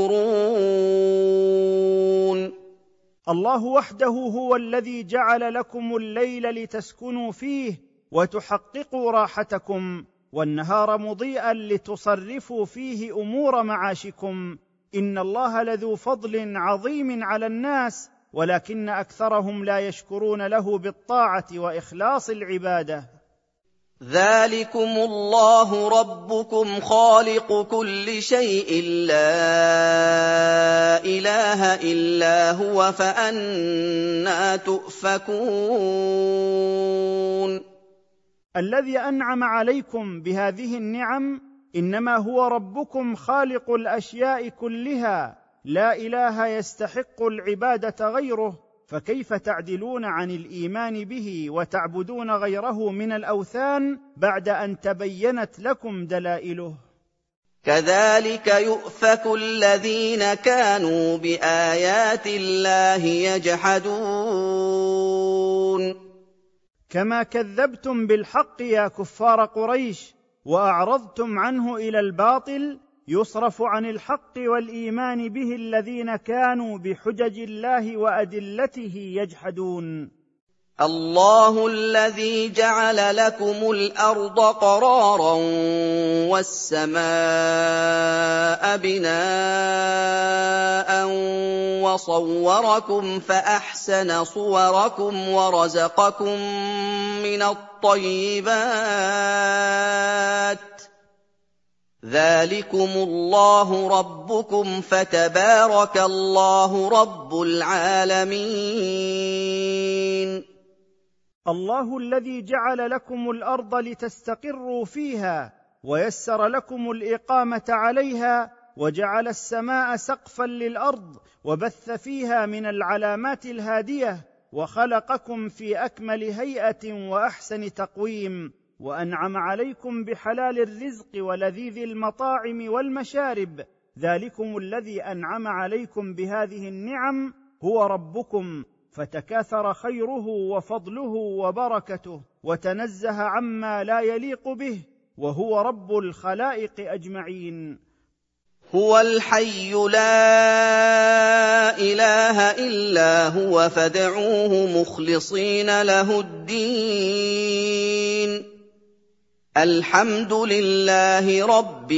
يَشْكُرُونَ الله وحده هو الذي جعل لكم الليل لتسكنوا فيه وتحققوا راحتكم، والنهار مضيئا لتصرفوا فيه أمور معاشكم. إن الله لذو فضل عظيم على الناس ولكن أكثرهم لا يشكرون له بالطاعة وإخلاص العبادة. ذَٰلِكُمُ اللَّهُ رَبُّكُمْ خَالِقُ كُلِّ شَيْءٍ لَّا إِلَٰهَ إِلَّا هُوَ فَأَنَّىٰ تُؤْفَكُونَ الذي أنعم عليكم بهذه النعم إنما هو ربكم خالق الأشياء كلها، لا إله يستحق العبادة غيره، فكيف تعدلون عن الإيمان به وتعبدون غيره من الأوثان بعد أن تبينت لكم دلائله؟ كَذَٰلِكَ يُؤْفَكُ الَّذِينَ كَانُوا بِآيَاتِ اللَّهِ يَجْحَدُونَ كما كذبتم بالحق يا كفار قريش وأعرضتم عنه إلى الباطل، يصرف عن الحق والإيمان به الذين كانوا بحجج الله وأدلته يجحدون. الله الذي جعل لكم الأرض قرارا والسماء بناء وصوركم فأحسن صوركم ورزقكم من الطيبات ذلكم الله ربكم فتبارك الله رب العالمين. الله الذي جعل لكم الأرض لتستقروا فيها ويسر لكم الإقامة عليها، وجعل السماء سقفا للأرض وبث فيها من العلامات الهادية، وخلقكم في أكمل هيئة وأحسن تقويم، وأنعم عليكم بحلال الرزق ولذيذ المطاعم والمشارب. ذلكم الذي أنعم عليكم بهذه النعم هو ربكم، فتكاثر خيره وفضله وبركته وتنزه عما لا يليق به، وهو رب الخلائق أجمعين. هو الحي لا إله إلا هو فادعوه مخلصين له الدين الحمد لله رب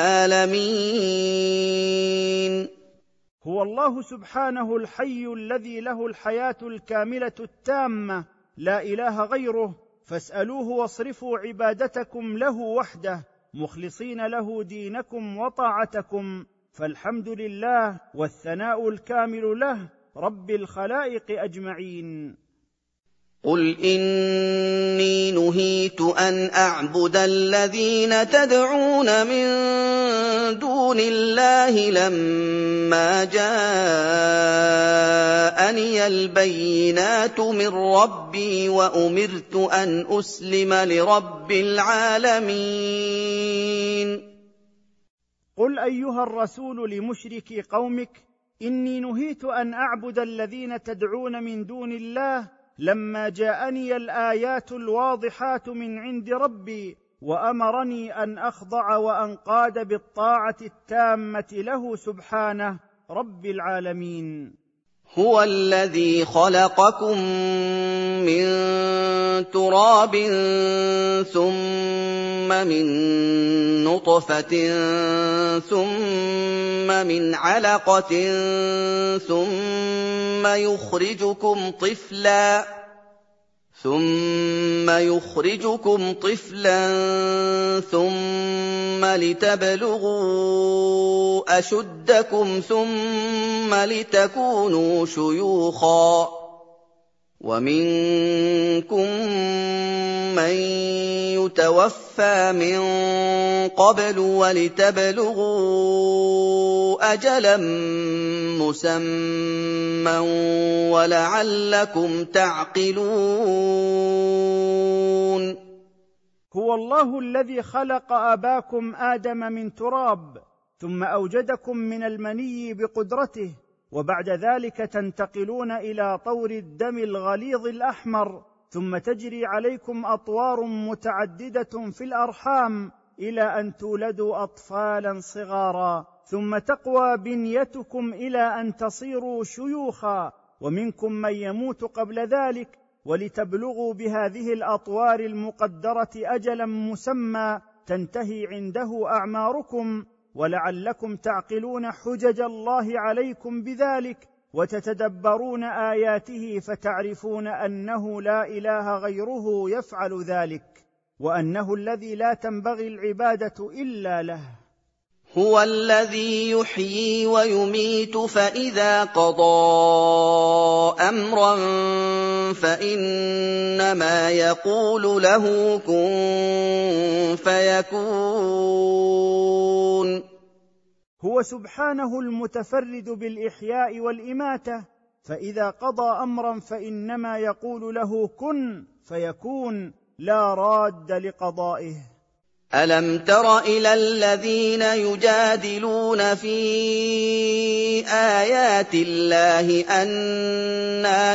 العالمين. هو الله سبحانه الحي الذي له الحياة الكاملة التامة، لا إله غيره، فاسألوه واصرفوا عبادتكم له وحده مخلصين له دينكم وطاعتكم، فالحمد لله والثناء الكامل له رب الخلائق أجمعين. قل إني نهيت أن أعبد الذين تدعون من دون الله لما جاءني البينات من ربي وأمرت أن أسلم لرب العالمين. قل أيها الرسول لمشركي قومك: إني نهيت أن أعبد الذين تدعون من دون الله لما جاءني الآيات الواضحات من عند ربي، وأمرني أن أخضع وأنقاد بالطاعة التامة له سبحانه رب العالمين. هو الذي خلقكم من تراب ثم من نطفة ثم من علقة ثم يخرجكم طفلا ثم لتبلغوا أشدكم ثم لتكونوا شيوخا، ومنكم من يتوفى من قبل ولتبلغوا أجلا مسمى ولعلكم تعقلون. هو الله الذي خلق أباكم آدم من تراب ثم أوجدكم من المني بقدرته، وبعد ذلك تنتقلون إلى طور الدم الغليظ الأحمر، ثم تجري عليكم أطوار متعددة في الأرحام إلى أن تولدوا أطفالا صغارا، ثم تقوى بنيتكم إلى أن تصيروا شيوخا، ومنكم من يموت قبل ذلك، ولتبلغوا بهذه الأطوار المقدرة أجلا مسمى تنتهي عنده أعماركم، ولعلكم تعقلون حجج الله عليكم بذلك، وتتدبرون آياته فتعرفون أنه لا إله غيره يفعل ذلك، وأنه الذي لا تنبغي العبادة إلا له. هو الذي يحيي ويميت، فإذا قضى أمرا فإنما يقول له كن فيكون. هو سبحانه المتفرد بالإحياء والإماتة، فإذا قضى أمرا فإنما يقول له كن فيكون، لا راد لقضائه. ألم تر إلى الذين يجادلون في آيات الله أنى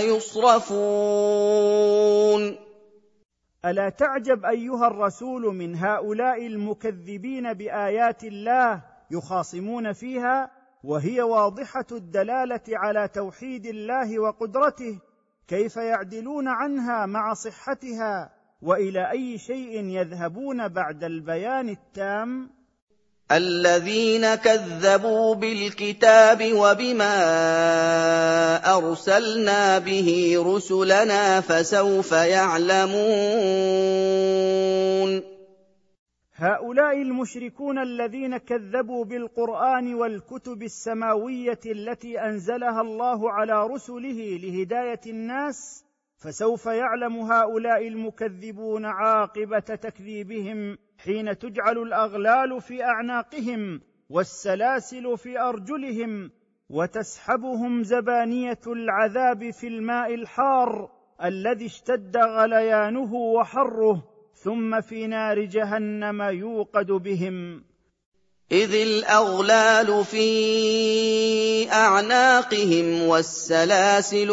يصرفون؟ ألا تعجب أيها الرسول من هؤلاء المكذبين بآيات الله يخاصمون فيها، وهي واضحة الدلالة على توحيد الله وقدرته، كيف يعدلون عنها مع صحتها؟ وإلى أي شيء يذهبون بعد البيان التام؟ الذين كذبوا بالكتاب وبما أرسلنا به رسلنا فسوف يعلمون. هؤلاء المشركون الذين كذبوا بالقرآن والكتب السماوية التي أنزلها الله على رسله لهداية الناس، فسوف يعلم هؤلاء المكذبون عاقبة تكذيبهم حين تجعل الأغلال في أعناقهم والسلاسل في أرجلهم، وتسحبهم زبانية العذاب في الماء الحار الذي اشتد غليانه وحره، ثم في نار جهنم يوقد بهم. إذ الأغلال في أعناقهم والسلاسل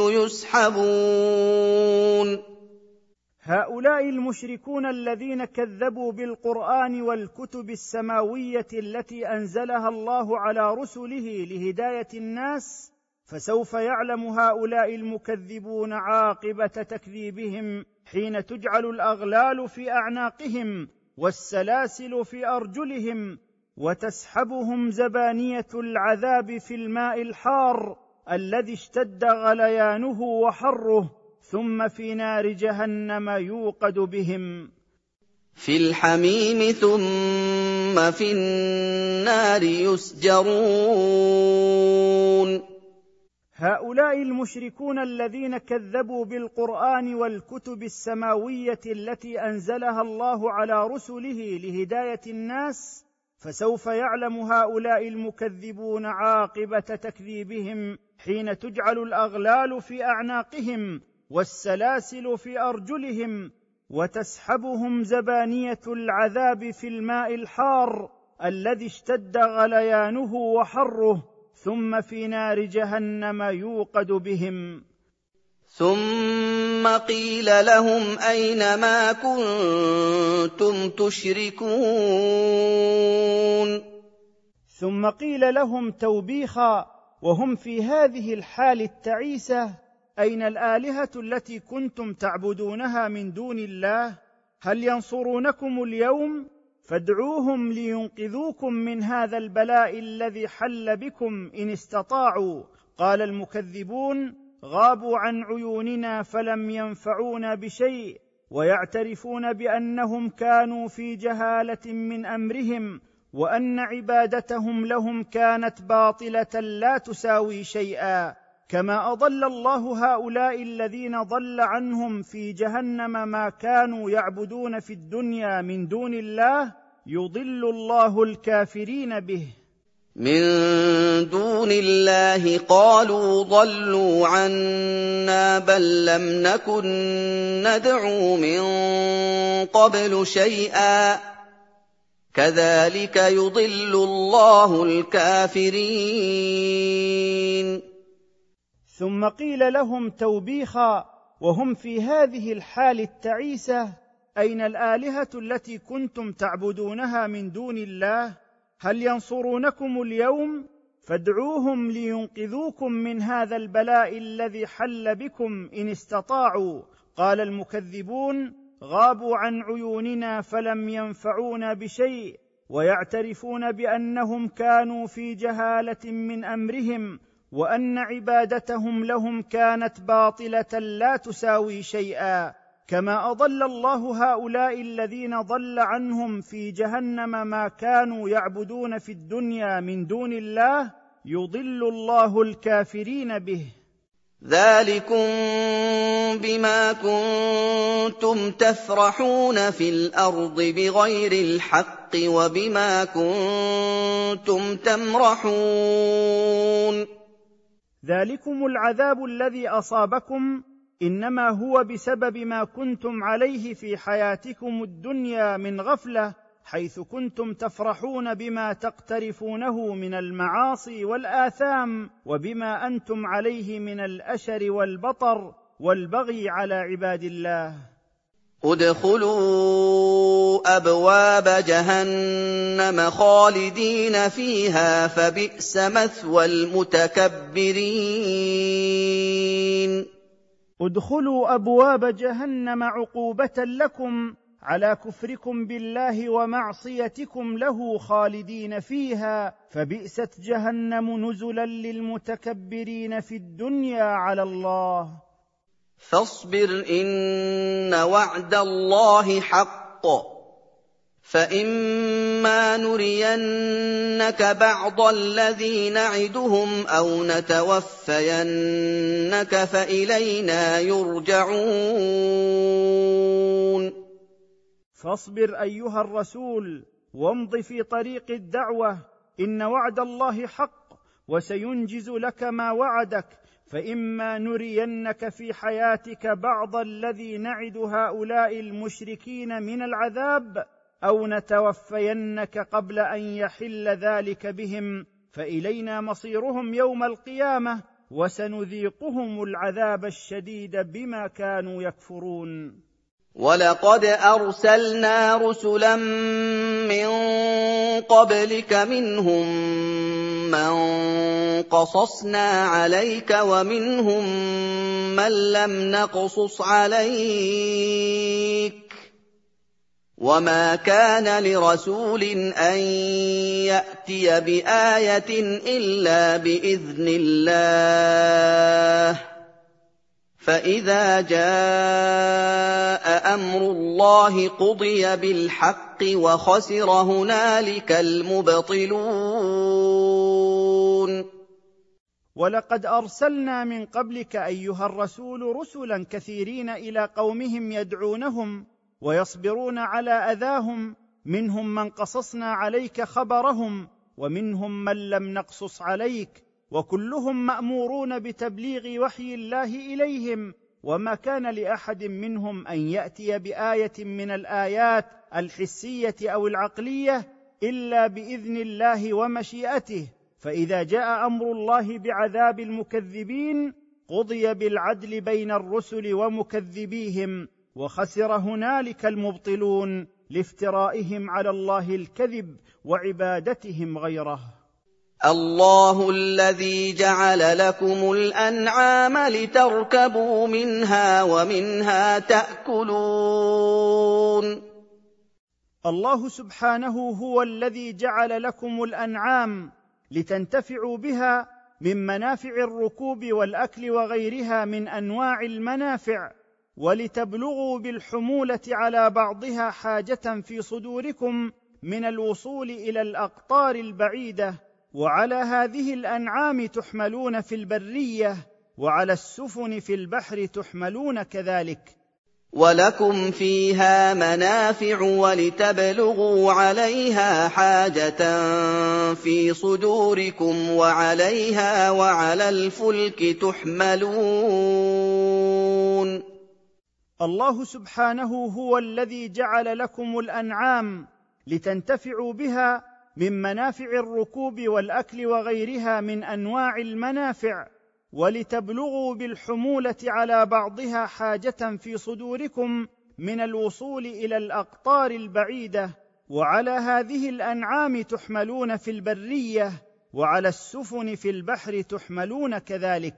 يسحبون. هؤلاء المشركون الذين كذبوا بالقرآن والكتب السماوية التي أنزلها الله على رسله لهداية الناس، فسوف يعلم هؤلاء المكذبون عاقبة تكذيبهم حين تجعل الأغلال في أعناقهم والسلاسل في أرجلهم، وتسحبهم زبانية العذاب في الماء الحار الذي اشتد غليانه وحره، ثم في نار جهنم يوقد بهم. في الحميم ثم في النار يسجرون. هؤلاء المشركون الذين كذبوا بالقرآن والكتب السماوية التي أنزلها الله على رسله لهداية الناس، فسوف يعلم هؤلاء المكذبون عاقبة تكذيبهم حين تجعل الأغلال في أعناقهم والسلاسل في أرجلهم، وتسحبهم زبانية العذاب في الماء الحار الذي اشتد غليانه وحره، ثم في نار جهنم يوقد بهم. ثم قيل لهم أين ما كنتم تشركون؟ ثم قيل لهم توبيخا وهم في هذه الحال التعيسة: أين الآلهة التي كنتم تعبدونها من دون الله؟ هل ينصرونكم اليوم؟ فادعوهم لينقذوكم من هذا البلاء الذي حل بكم إن استطاعوا. قال المكذبون: غابوا عن عيوننا فلم ينفعونا بشيء، ويعترفون بأنهم كانوا في جهالة من أمرهم، وأن عبادتهم لهم كانت باطلة لا تساوي شيئا، كما أضل الله هؤلاء الذين ضل عنهم في جهنم ما كانوا يعبدون في الدنيا من دون الله، يضل الله الكافرين به. من دون الله قالوا ضلوا عنا بل لم نكن ندعو من قبل شيئا كذلك يضل الله الكافرين. ثم قيل لهم توبيخا وهم في هذه الحال التعيسة: أين الآلهة التي كنتم تعبدونها من دون الله؟ هل ينصرونكم اليوم؟ فادعوهم لينقذوكم من هذا البلاء الذي حل بكم إن استطاعوا. قال المكذبون: غابوا عن عيوننا فلم ينفعونا بشيء، ويعترفون بأنهم كانوا في جهالة من أمرهم، وأن عبادتهم لهم كانت باطلة لا تساوي شيئا. كما أضل الله هؤلاء الذين ضل عنهم في جهنم ما كانوا يعبدون في الدنيا من دون الله، يضل الله الكافرين به. ذلكم بما كنتم تفرحون في الأرض بغير الحق وبما كنتم تمرحون. ذلكم العذاب الذي أصابكم إنما هو بسبب ما كنتم عليه في حياتكم الدنيا من غفلة، حيث كنتم تفرحون بما تقترفونه من المعاصي والآثام، وبما أنتم عليه من الأشر والبطر والبغي على عباد الله. ادخلوا أبواب جهنم خالدين فيها فبئس مثوى المتكبرين. ادخلوا أبواب جهنم عقوبة لكم على كفركم بالله ومعصيتكم له خالدين فيها، فبئست جهنم نزلا للمتكبرين في الدنيا على الله. فاصبر إن وعد الله حق، فإما نرينك بعض الذي نعدهم أو نتوفينك فإلينا يرجعون. فاصبر أيها الرسول وامض في طريق الدعوة، إن وعد الله حق وسينجز لك ما وعدك، فإما نرينك في حياتك بعض الذي نعد هؤلاء المشركين من العذاب أو نتوفينك قبل أن يحل ذلك بهم، فإلينا مصيرهم يوم القيامة، وسنذيقهم العذاب الشديد بما كانوا يكفرون. ولقد أرسلنا رسلا من قبلك منهم من قصصنا عليك ومنهم من لم نقصص عليك، وما كان لرسول أن يأتي بآية إلا بإذن الله، فإذا جاء أمر الله قضي بالحق وخسر هنالك المبطلون. ولقد أرسلنا من قبلك أيها الرسول رسلا كثيرين إلى قومهم يدعونهم ويصبرون على أذاهم، منهم من قصصنا عليك خبرهم ومنهم من لم نقصص عليك، وكلهم مأمورون بتبليغ وحي الله إليهم، وما كان لأحد منهم أن يأتي بآية من الآيات الحسية أو العقلية إلا بإذن الله ومشيئته. فإذا جاء أمر الله بعذاب المكذبين قضي بالعدل بين الرسل ومكذبيهم، وخسر هنالك المبطلون لافترائهم على الله الكذب وعبادتهم غيره. الله الذي جعل لكم الأنعام لتركبوا منها ومنها تأكلون. الله سبحانه هو الذي جعل لكم الأنعام لتنتفعوا بها من منافع الركوب والأكل وغيرها من أنواع المنافع، ولتبلغوا بالحمولة على بعضها حاجة في صدوركم من الوصول إلى الأقطار البعيدة. وعلى هذه الأنعام تحملون في البرية، وعلى السفن في البحر تحملون كذلك. ولكم فيها منافع ولتبلغوا عليها حاجة في صدوركم وعليها وعلى الفلك تحملون. الله سبحانه هو الذي جعل لكم الأنعام لتنتفعوا بها من منافع الركوب والأكل وغيرها من أنواع المنافع، ولتبلغوا بالحموله على بعضها حاجه في صدوركم من الوصول الى الاقطار البعيده، وعلى هذه الانعام تحملون في البريه، وعلى السفن في البحر تحملون كذلك.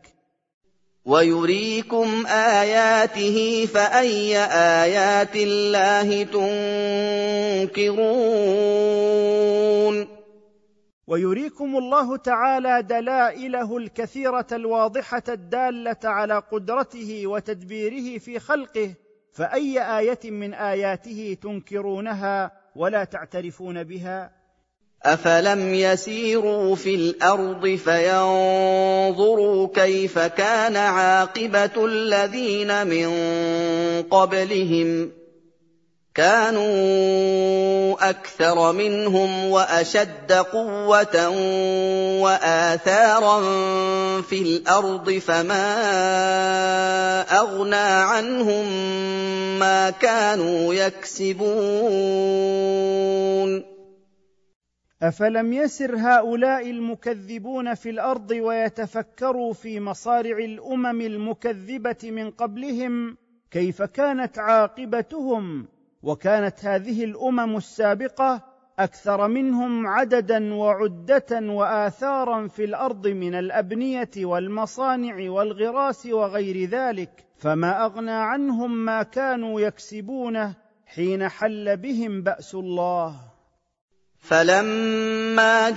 ويريكم آياته فأي آيات الله تنكرون. ويريكم الله تعالى دلائله الكثيرة الواضحة الدالة على قدرته وتدبيره في خلقه، فأي آية من آياته تنكرونها ولا تعترفون بها؟ أفلم يسيروا في الأرض فينظروا كيف كان عاقبة الذين من قبلهم كانوا أكثر منهم وأشد قوة وآثارا في الأرض فما أغنى عنهم ما كانوا يكسبون. أفلم يسر هؤلاء المكذبون في الأرض ويتفكروا في مصارع الأمم المكذبة من قبلهم كيف كانت عاقبتهم، وكانت هذه الأمم السابقة أكثر منهم عددا وعدة وآثارا في الأرض من الأبنية والمصانع والغراس وغير ذلك، فما أغنى عنهم ما كانوا يكسبونه حين حل بهم بأس الله. فلما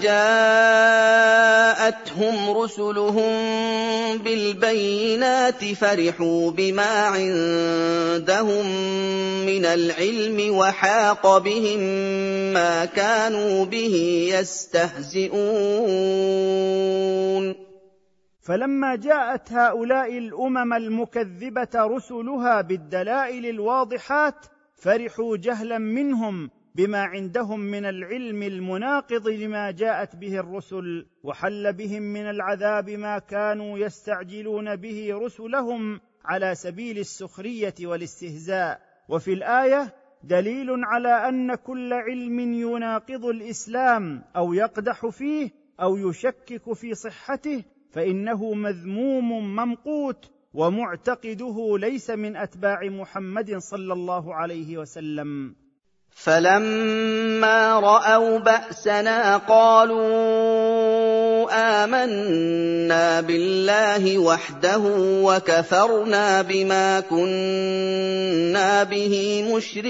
جاءتهم رسلهم بالبينات فرحوا بما عندهم من العلم وحاق بهم ما كانوا به يستهزئون. فلما جاءت هؤلاء الأمم المكذبة رسلها بالدلائل الواضحات فرحوا جهلا منهم بما عندهم من العلم المناقض لما جاءت به الرسل، وحل بهم من العذاب ما كانوا يستعجلون به رسلهم على سبيل السخرية والاستهزاء. وفي الآية دليل على أن كل علم يناقض الإسلام أو يقدح فيه أو يشكك في صحته فإنه مذموم ممقوت، ومعتقده ليس من أتباع محمد صلى الله عليه وسلم. فلما رأوا بأسنا قالوا آمنا بالله وحده وكفرنا بما كنا به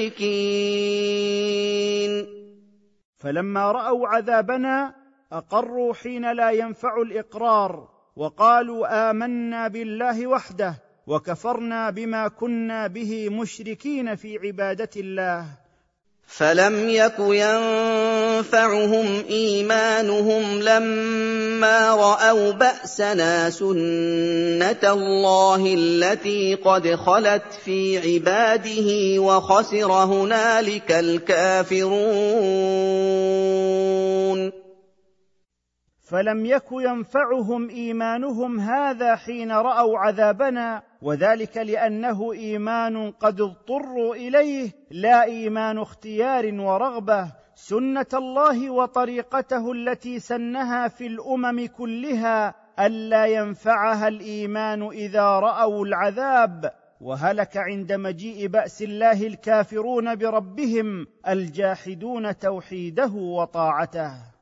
مشركين. فلما رأوا عذابنا أقروا حين لا ينفع الإقرار، وقالوا آمنا بالله وحده وكفرنا بما كنا به مشركين في عبادة الله. فلم يك ينفعهم إيمانهم لما رأوا بأسنا سنة الله التي قد خلت في عباده وخسر هنالك الكافرون. فلم يك ينفعهم إيمانهم هذا حين رأوا عذابنا، وذلك لأنه إيمان قد اضطروا إليه لا إيمان اختيار ورغبة، سنة الله وطريقته التي سنها في الأمم كلها ألا ينفعها الإيمان إذا رأوا العذاب، وهلك عند مجيء بأس الله الكافرون بربهم الجاحدون توحيده وطاعته.